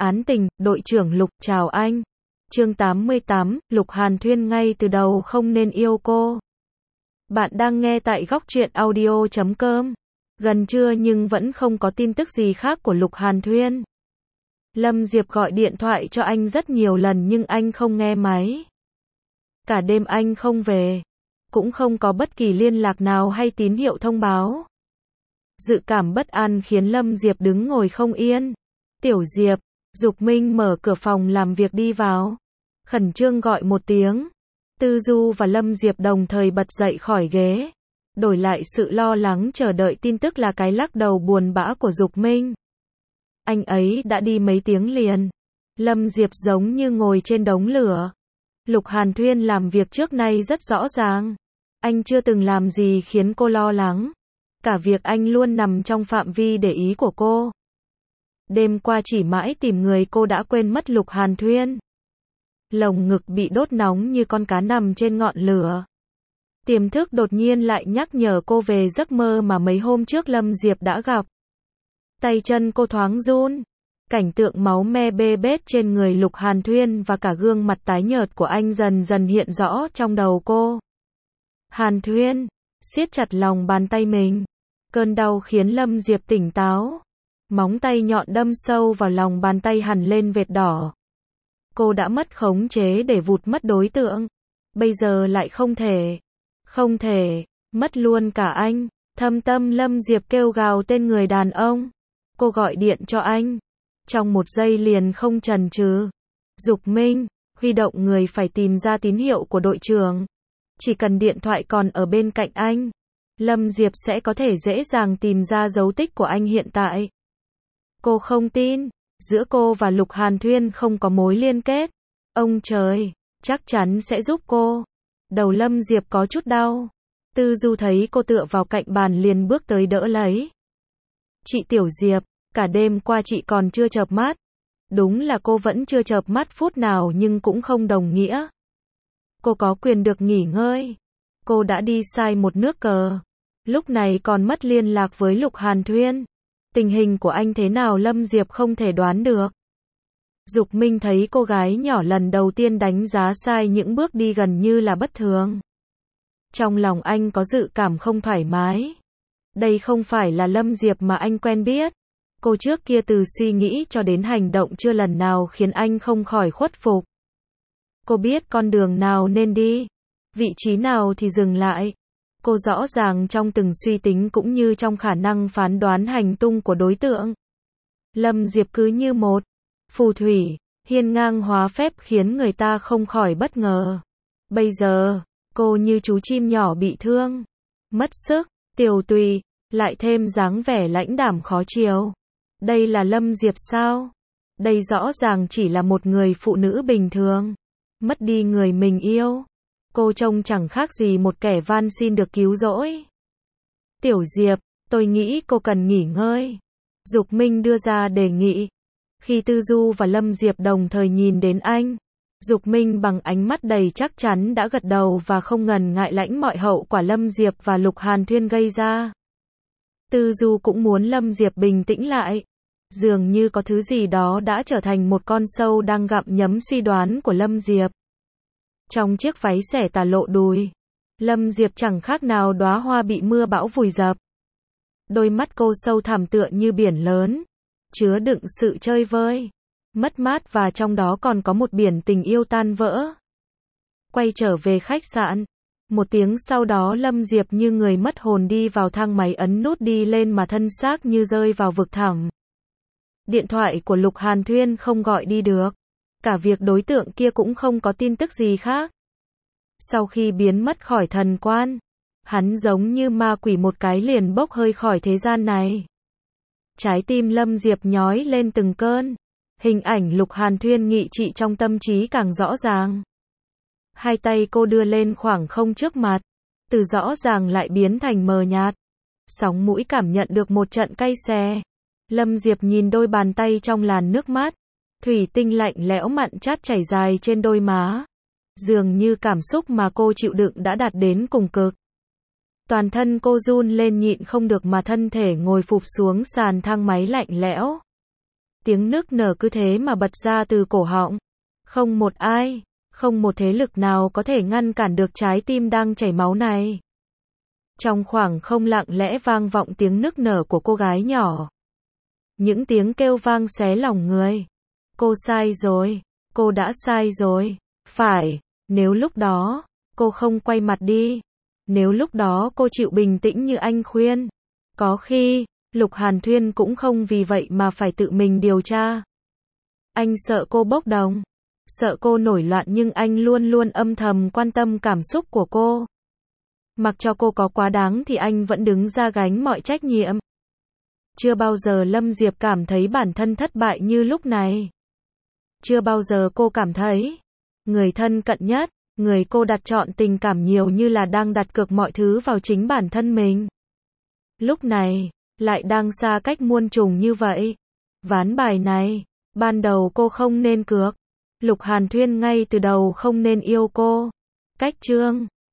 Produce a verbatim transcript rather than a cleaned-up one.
Án tình, đội trưởng Lục, chào anh. Chương tám mươi tám, Lục Hàn Thuyên ngay từ đầu không nên yêu cô. Bạn đang nghe tại góc truyện audio chấm com. Gần trưa nhưng vẫn không có tin tức gì khác của Lục Hàn Thuyên. Lâm Diệp gọi điện thoại cho anh rất nhiều lần nhưng anh không nghe máy. Cả đêm anh không về. Cũng không có bất kỳ liên lạc nào hay tín hiệu thông báo. Dự cảm bất an khiến Lâm Diệp đứng ngồi không yên. Tiểu Diệp, Dục Minh mở cửa phòng làm việc đi vào. Khẩn trương gọi một tiếng. Tư Du và Lâm Diệp đồng thời bật dậy khỏi ghế. Đổi lại sự lo lắng chờ đợi tin tức là cái lắc đầu buồn bã của Dục Minh. Anh ấy đã đi mấy tiếng liền. Lâm Diệp giống như ngồi trên đống lửa. Lục Hàn Thuyên làm việc trước nay rất rõ ràng. Anh chưa từng làm gì khiến cô lo lắng. Cả việc anh luôn nằm trong phạm vi để ý của cô. Đêm qua chỉ mãi tìm người cô đã quên mất Lục Hàn Thuyên. Lồng ngực bị đốt nóng như con cá nằm trên ngọn lửa. Tiềm thức đột nhiên lại nhắc nhở cô về giấc mơ mà mấy hôm trước Lâm Diệp đã gặp. Tay chân cô thoáng run. Cảnh tượng máu me bê bết trên người Lục Hàn Thuyên và cả gương mặt tái nhợt của anh dần dần hiện rõ trong đầu cô. Hàn Thuyên, siết chặt lòng bàn tay mình. Cơn đau khiến Lâm Diệp tỉnh táo. Móng tay nhọn đâm sâu vào lòng bàn tay hằn lên vệt đỏ. Cô đã mất khống chế để vụt mất đối tượng. Bây giờ lại không thể. Không thể. Mất luôn cả anh. Thâm tâm Lâm Diệp kêu gào tên người đàn ông. Cô gọi điện cho anh. Trong một giây liền không chần chừ. Dục Minh, huy động người phải tìm ra tín hiệu của đội trưởng. Chỉ cần điện thoại còn ở bên cạnh anh, Lâm Diệp sẽ có thể dễ dàng tìm ra dấu tích của anh hiện tại. Cô không tin, giữa cô và Lục Hàn Thuyên không có mối liên kết. Ông trời, chắc chắn sẽ giúp cô. Đầu Lâm Diệp có chút đau. Tư Du thấy cô tựa vào cạnh bàn liền bước tới đỡ lấy. Chị Tiểu Diệp, cả đêm qua chị còn chưa chợp mắt. Đúng là cô vẫn chưa chợp mắt phút nào nhưng cũng không đồng nghĩa. Cô có quyền được nghỉ ngơi. Cô đã đi sai một nước cờ. Lúc này còn mất liên lạc với Lục Hàn Thuyên. Tình hình của anh thế nào Lâm Diệp không thể đoán được. Dục Minh thấy cô gái nhỏ lần đầu tiên đánh giá sai những bước đi gần như là bất thường. Trong lòng anh có dự cảm không thoải mái. Đây không phải là Lâm Diệp mà anh quen biết. Cô trước kia từ suy nghĩ cho đến hành động chưa lần nào khiến anh không khỏi khuất phục. Cô biết con đường nào nên đi, vị trí nào thì dừng lại. Cô rõ ràng trong từng suy tính cũng như trong khả năng phán đoán hành tung của đối tượng. Lâm Diệp cứ như một phù thủy, hiên ngang hóa phép khiến người ta không khỏi bất ngờ. Bây giờ, cô như chú chim nhỏ bị thương, mất sức, tiều tụy, lại thêm dáng vẻ lãnh đạm khó chiều. Đây là Lâm Diệp sao? Đây rõ ràng chỉ là một người phụ nữ bình thường. Mất đi người mình yêu. Cô trông chẳng khác gì một kẻ van xin được cứu rỗi. Tiểu Diệp, tôi nghĩ cô cần nghỉ ngơi. Dục Minh đưa ra đề nghị. Khi Tư Du và Lâm Diệp đồng thời nhìn đến anh, Dục Minh bằng ánh mắt đầy chắc chắn đã gật đầu và không ngần ngại lãnh mọi hậu quả Lâm Diệp và Lục Hàn Thuyên gây ra. Tư Du cũng muốn Lâm Diệp bình tĩnh lại. Dường như có thứ gì đó đã trở thành một con sâu đang gặm nhấm suy đoán của Lâm Diệp. Trong chiếc váy xẻ tà lộ đùi, Lâm Diệp chẳng khác nào đóa hoa bị mưa bão vùi dập. Đôi mắt cô sâu thẳm tựa như biển lớn, chứa đựng sự chơi vơi, mất mát và trong đó còn có một biển tình yêu tan vỡ. Quay trở về khách sạn. Một tiếng sau đó Lâm Diệp như người mất hồn đi vào thang máy ấn nút đi lên mà thân xác như rơi vào vực thẳm. Điện thoại của Lục Hàn Thuyên không gọi đi được. Cả việc đối tượng kia cũng không có tin tức gì khác. Sau khi biến mất khỏi thần quan, hắn giống như ma quỷ một cái liền bốc hơi khỏi thế gian này. Trái tim Lâm Diệp nhói lên từng cơn. Hình ảnh Lục Hàn Thuyên nghị trị trong tâm trí càng rõ ràng. Hai tay cô đưa lên khoảng không trước mặt. Từ rõ ràng lại biến thành mờ nhạt. Sóng mũi cảm nhận được một trận cay xè. Lâm Diệp nhìn đôi bàn tay trong làn nước mắt. Thủy tinh lạnh lẽo mặn chát chảy dài trên đôi má. Dường như cảm xúc mà cô chịu đựng đã đạt đến cùng cực. Toàn thân cô run lên nhịn không được mà thân thể ngồi phụp xuống sàn thang máy lạnh lẽo. Tiếng nức nở cứ thế mà bật ra từ cổ họng. Không một ai, không một thế lực nào có thể ngăn cản được trái tim đang chảy máu này. Trong khoảng không lặng lẽ vang vọng tiếng nức nở của cô gái nhỏ. Những tiếng kêu vang xé lòng người. Cô sai rồi, cô đã sai rồi. Phải, nếu lúc đó, cô không quay mặt đi. Nếu lúc đó cô chịu bình tĩnh như anh khuyên. Có khi, Lục Hàn Thuyên cũng không vì vậy mà phải tự mình điều tra. Anh sợ cô bốc đồng, sợ cô nổi loạn nhưng anh luôn luôn âm thầm quan tâm cảm xúc của cô. Mặc cho cô có quá đáng thì anh vẫn đứng ra gánh mọi trách nhiệm. Chưa bao giờ Lâm Diệp cảm thấy bản thân thất bại như lúc này. Chưa bao giờ cô cảm thấy người thân cận nhất, người cô đặt trọn tình cảm nhiều như là đang đặt cược mọi thứ vào chính bản thân mình. Lúc này, lại đang xa cách muôn trùng như vậy. Ván bài này, ban đầu cô không nên cược. Lục Hàn Thuyên ngay từ đầu không nên yêu cô. Cách chương